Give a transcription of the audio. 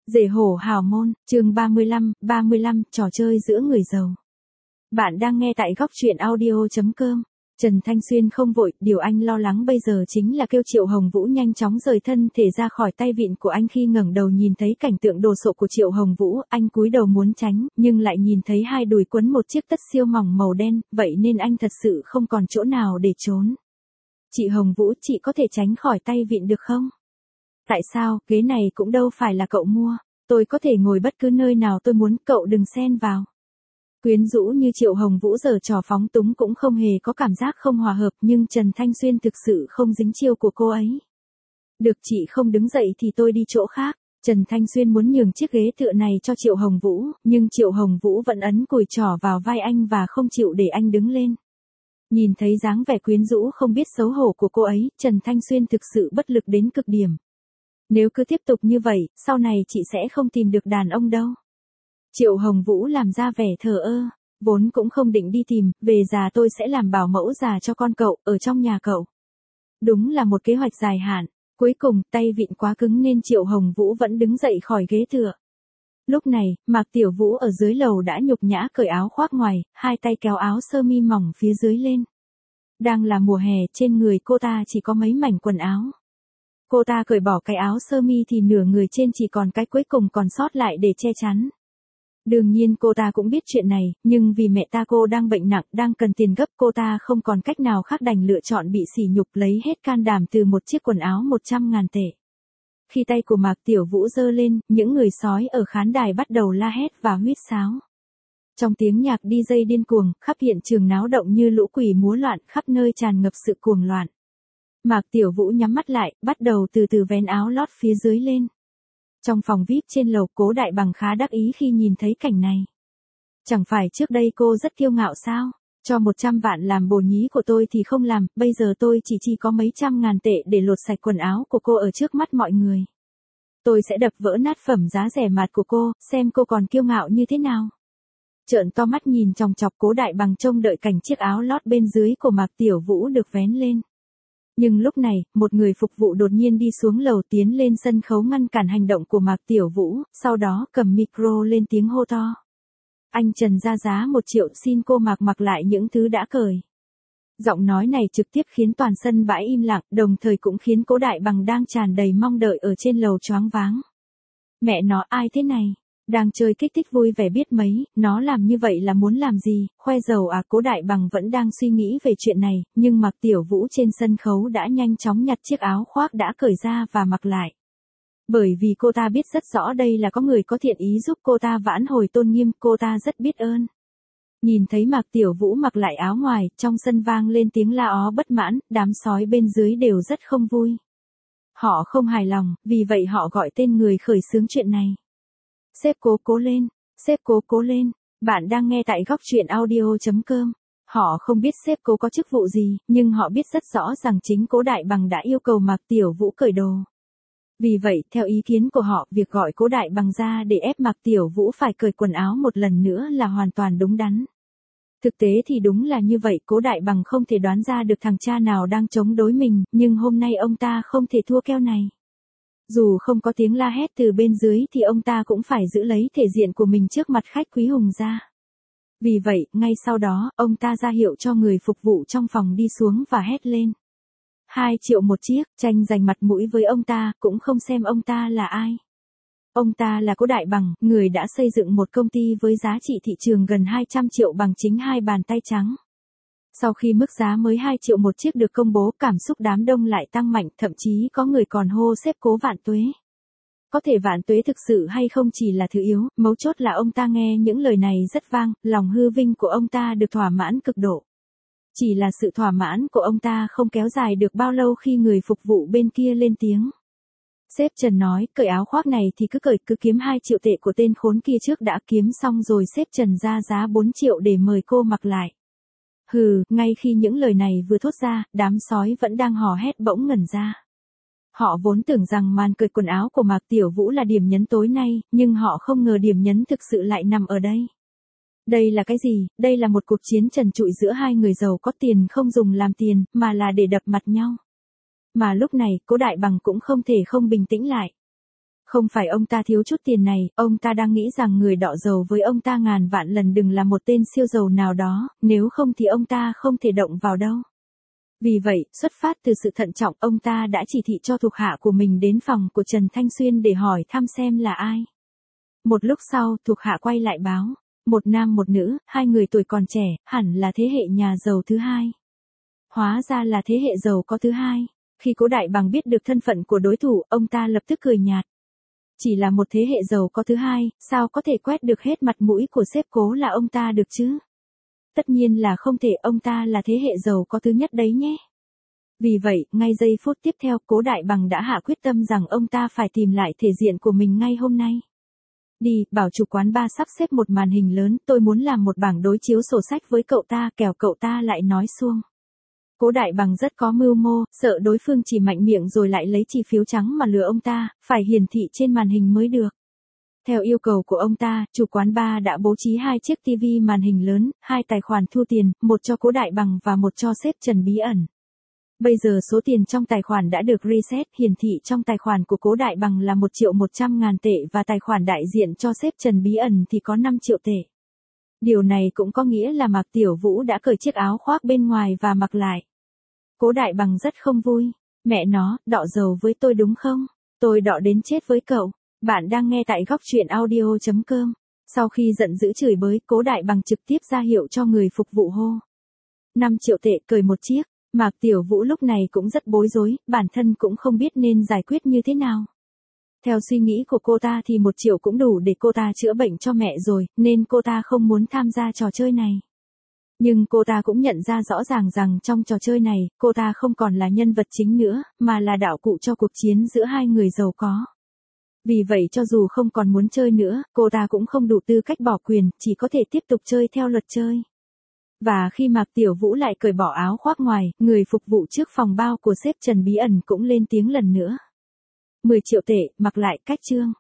Rể hổ hào môn, chương 35, trò chơi giữa người giàu. Bạn đang nghe tại góc truyện audio.com. Trần Thanh Xuyên không vội, điều anh lo lắng bây giờ chính là kêu Triệu Hồng Vũ nhanh chóng rời thân thể ra khỏi tay vịn của anh. Khi ngẩng đầu nhìn thấy cảnh tượng đồ sộ của Triệu Hồng Vũ, anh cúi đầu muốn tránh, nhưng lại nhìn thấy hai đùi quấn một chiếc tất siêu mỏng màu đen, vậy nên anh thật sự không còn chỗ nào để trốn. Chị Hồng Vũ, chị có thể tránh khỏi tay vịn được không? Tại sao, ghế này cũng đâu phải là cậu mua, tôi có thể ngồi bất cứ nơi nào tôi muốn, cậu đừng xen vào. Quyến rũ như Triệu Hồng Vũ giở trò phóng túng cũng không hề có cảm giác không hòa hợp, nhưng Trần Thanh Xuyên thực sự không dính chiêu của cô ấy. Được, chị không đứng dậy thì tôi đi chỗ khác. Trần Thanh Xuyên muốn nhường chiếc ghế tựa này cho Triệu Hồng Vũ, nhưng Triệu Hồng Vũ vẫn ấn cùi trỏ vào vai anh và không chịu để anh đứng lên. Nhìn thấy dáng vẻ quyến rũ không biết xấu hổ của cô ấy, Trần Thanh Xuyên thực sự bất lực đến cực điểm. Nếu cứ tiếp tục như vậy, sau này chị sẽ không tìm được đàn ông đâu. Triệu Hồng Vũ làm ra vẻ thờ ơ, vốn cũng không định đi tìm, về già tôi sẽ làm bảo mẫu già cho con cậu, ở trong nhà cậu. Đúng là một kế hoạch dài hạn, cuối cùng, tay vịn quá cứng nên Triệu Hồng Vũ vẫn đứng dậy khỏi ghế tựa. Lúc này, Mạc Tiểu Vũ ở dưới lầu đã nhục nhã cởi áo khoác ngoài, hai tay kéo áo sơ mi mỏng phía dưới lên. Đang là mùa hè, trên người cô ta chỉ có mấy mảnh quần áo. Cô ta cởi bỏ cái áo sơ mi thì nửa người trên chỉ còn cái cuối cùng còn sót lại để che chắn. Đương nhiên cô ta cũng biết chuyện này, nhưng vì mẹ ta cô đang bệnh nặng, đang cần tiền gấp, cô ta không còn cách nào khác đành lựa chọn bị sỉ nhục lấy hết can đảm từ một chiếc quần áo 100.000 tệ. Khi tay của Mạc Tiểu Vũ giơ lên, những người sói ở khán đài bắt đầu la hét và huýt sáo. Trong tiếng nhạc DJ điên cuồng, khắp hiện trường náo động như lũ quỷ múa loạn, khắp nơi tràn ngập sự cuồng loạn. Mạc Tiểu Vũ nhắm mắt lại, bắt đầu từ từ vén áo lót phía dưới lên. Trong phòng VIP trên lầu, Cố Đại Bằng khá đắc ý khi nhìn thấy cảnh này. Chẳng phải trước đây cô rất kiêu ngạo sao? Cho 100 vạn làm bồ nhí của tôi thì không làm, bây giờ tôi chỉ có mấy trăm ngàn tệ để lột sạch quần áo của cô ở trước mắt mọi người. Tôi sẽ đập vỡ nát phẩm giá rẻ mạt của cô, xem cô còn kiêu ngạo như thế nào. Trợn to mắt nhìn chòng chọc, Cố Đại Bằng trông đợi cảnh chiếc áo lót bên dưới của Mạc Tiểu Vũ được vén lên. Nhưng lúc này, một người phục vụ đột nhiên đi xuống lầu tiến lên sân khấu ngăn cản hành động của Mạc Tiểu Vũ, sau đó cầm micro lên tiếng hô to. Anh Trần ra giá 1 triệu, xin cô mặc lại những thứ đã cởi. Giọng nói này trực tiếp khiến toàn sân bãi im lặng, đồng thời cũng khiến Cố Đại Bằng đang tràn đầy mong đợi ở trên lầu choáng váng. Mẹ nó, ai thế này? Đang chơi kích thích vui vẻ biết mấy, nó làm như vậy là muốn làm gì, khoe giàu à? Cố Đại Bằng vẫn đang suy nghĩ về chuyện này, nhưng Mạc Tiểu Vũ trên sân khấu đã nhanh chóng nhặt chiếc áo khoác đã cởi ra và mặc lại. Bởi vì cô ta biết rất rõ đây là có người có thiện ý giúp cô ta vãn hồi tôn nghiêm, cô ta rất biết ơn. Nhìn thấy Mạc Tiểu Vũ mặc lại áo ngoài, trong sân vang lên tiếng la ó bất mãn, đám sói bên dưới đều rất không vui. Họ không hài lòng, vì vậy họ gọi tên người khởi xướng chuyện này. Sếp Cố, cố lên, sếp Cố, cố lên. Bạn đang nghe tại góc truyện audio.com. Họ không biết sếp Cố có chức vụ gì, nhưng họ biết rất rõ rằng chính Cố Đại Bằng đã yêu cầu Mạc Tiểu Vũ cởi đồ. Vì vậy, theo ý kiến của họ, việc gọi Cố Đại Bằng ra để ép Mạc Tiểu Vũ phải cởi quần áo một lần nữa là hoàn toàn đúng đắn. Thực tế thì đúng là như vậy, Cố Đại Bằng không thể đoán ra được thằng cha nào đang chống đối mình, nhưng hôm nay ông ta không thể thua keo này. Dù không có tiếng la hét từ bên dưới thì ông ta cũng phải giữ lấy thể diện của mình trước mặt khách quý hùng gia. Vì vậy, ngay sau đó, ông ta ra hiệu cho người phục vụ trong phòng đi xuống và hét lên. 2 triệu một chiếc, tranh giành mặt mũi với ông ta, cũng không xem ông ta là ai. Ông ta là Cố Đại Bằng, người đã xây dựng một công ty với giá trị thị trường gần 200 triệu bằng chính hai bàn tay trắng. Sau khi mức giá mới 2 triệu một chiếc được công bố, cảm xúc đám đông lại tăng mạnh, thậm chí có người còn hô sếp Cố vạn tuế. Có thể vạn tuế thực sự hay không chỉ là thứ yếu, mấu chốt là ông ta nghe những lời này rất vang, lòng hư vinh của ông ta được thỏa mãn cực độ. Chỉ là sự thỏa mãn của ông ta không kéo dài được bao lâu khi người phục vụ bên kia lên tiếng. Sếp Trần nói, cởi áo khoác này thì cứ cởi, cứ kiếm 2 triệu tệ của tên khốn kia trước đã, kiếm xong rồi sếp Trần ra giá 4 triệu để mời cô mặc lại. Hừ, ngay khi những lời này vừa thốt ra, đám sói vẫn đang hò hét bỗng ngẩn ra. Họ vốn tưởng rằng màn cởi quần áo của Mạc Tiểu Vũ là điểm nhấn tối nay, nhưng họ không ngờ điểm nhấn thực sự lại nằm ở đây. Đây là cái gì? Đây là một cuộc chiến trần trụi giữa hai người giàu có tiền không dùng làm tiền, mà là để đập mặt nhau. Mà lúc này, Cố Đại Bằng cũng không thể không bình tĩnh lại. Không phải ông ta thiếu chút tiền này, ông ta đang nghĩ rằng người đọ dầu với ông ta ngàn vạn lần đừng là một tên siêu giàu nào đó, nếu không thì ông ta không thể động vào đâu. Vì vậy, xuất phát từ sự thận trọng, ông ta đã chỉ thị cho thuộc hạ của mình đến phòng của Trần Thanh Xuyên để hỏi thăm xem là ai. Một lúc sau, thuộc hạ quay lại báo, một nam một nữ, hai người tuổi còn trẻ, hẳn là thế hệ nhà giàu thứ hai. Hóa ra là thế hệ giàu có thứ hai. Khi Cố Đại Bằng biết được thân phận của đối thủ, ông ta lập tức cười nhạt. Chỉ là một thế hệ giàu có thứ hai, sao có thể quét được hết mặt mũi của sếp Cố là ông ta được chứ? Tất nhiên là không thể, ông ta là thế hệ giàu có thứ nhất đấy nhé. Vì vậy, ngay giây phút tiếp theo, Cố Đại Bằng đã hạ quyết tâm rằng ông ta phải tìm lại thể diện của mình ngay hôm nay. Đi, bảo chủ quán bar sắp xếp một màn hình lớn, tôi muốn làm một bảng đối chiếu sổ sách với cậu ta, kẻo cậu ta lại nói suông. Cố Đại Bằng rất có mưu mô, sợ đối phương chỉ mạnh miệng rồi lại lấy chi phiếu trắng mà lừa ông ta, phải hiển thị trên màn hình mới được. Theo yêu cầu của ông ta, chủ quán bar đã bố trí 2 chiếc TV màn hình lớn, 2 tài khoản thu tiền, một cho Cố Đại Bằng và một cho sếp Trần Bí Ẩn. Bây giờ số tiền trong tài khoản đã được reset, hiển thị trong tài khoản của Cố Đại Bằng là 1.100.000 tệ và tài khoản đại diện cho sếp Trần Bí Ẩn thì có 5 triệu tệ. Điều này cũng có nghĩa là Mạc Tiểu Vũ đã cởi chiếc áo khoác bên ngoài và mặc lại. Cố Đại Bằng rất không vui. Mẹ nó, đọ dầu với tôi đúng không? Tôi đọ đến chết với cậu. Bạn đang nghe tại góc truyện audio.com. Sau khi giận dữ chửi bới, Cố Đại Bằng trực tiếp ra hiệu cho người phục vụ hô. 5 triệu tệ cởi một chiếc. Mạc Tiểu Vũ lúc này cũng rất bối rối, bản thân cũng không biết nên giải quyết như thế nào. Theo suy nghĩ của cô ta thì 1 triệu cũng đủ để cô ta chữa bệnh cho mẹ rồi, nên cô ta không muốn tham gia trò chơi này. Nhưng cô ta cũng nhận ra rõ ràng rằng trong trò chơi này, cô ta không còn là nhân vật chính nữa, mà là đạo cụ cho cuộc chiến giữa hai người giàu có. Vì vậy cho dù không còn muốn chơi nữa, cô ta cũng không đủ tư cách bỏ quyền, chỉ có thể tiếp tục chơi theo luật chơi. Và khi Mạc Tiểu Vũ lại cởi bỏ áo khoác ngoài, người phục vụ trước phòng bao của sếp Trần Bí Ẩn cũng lên tiếng lần nữa. 10 triệu tệ, mặc lại cách chương.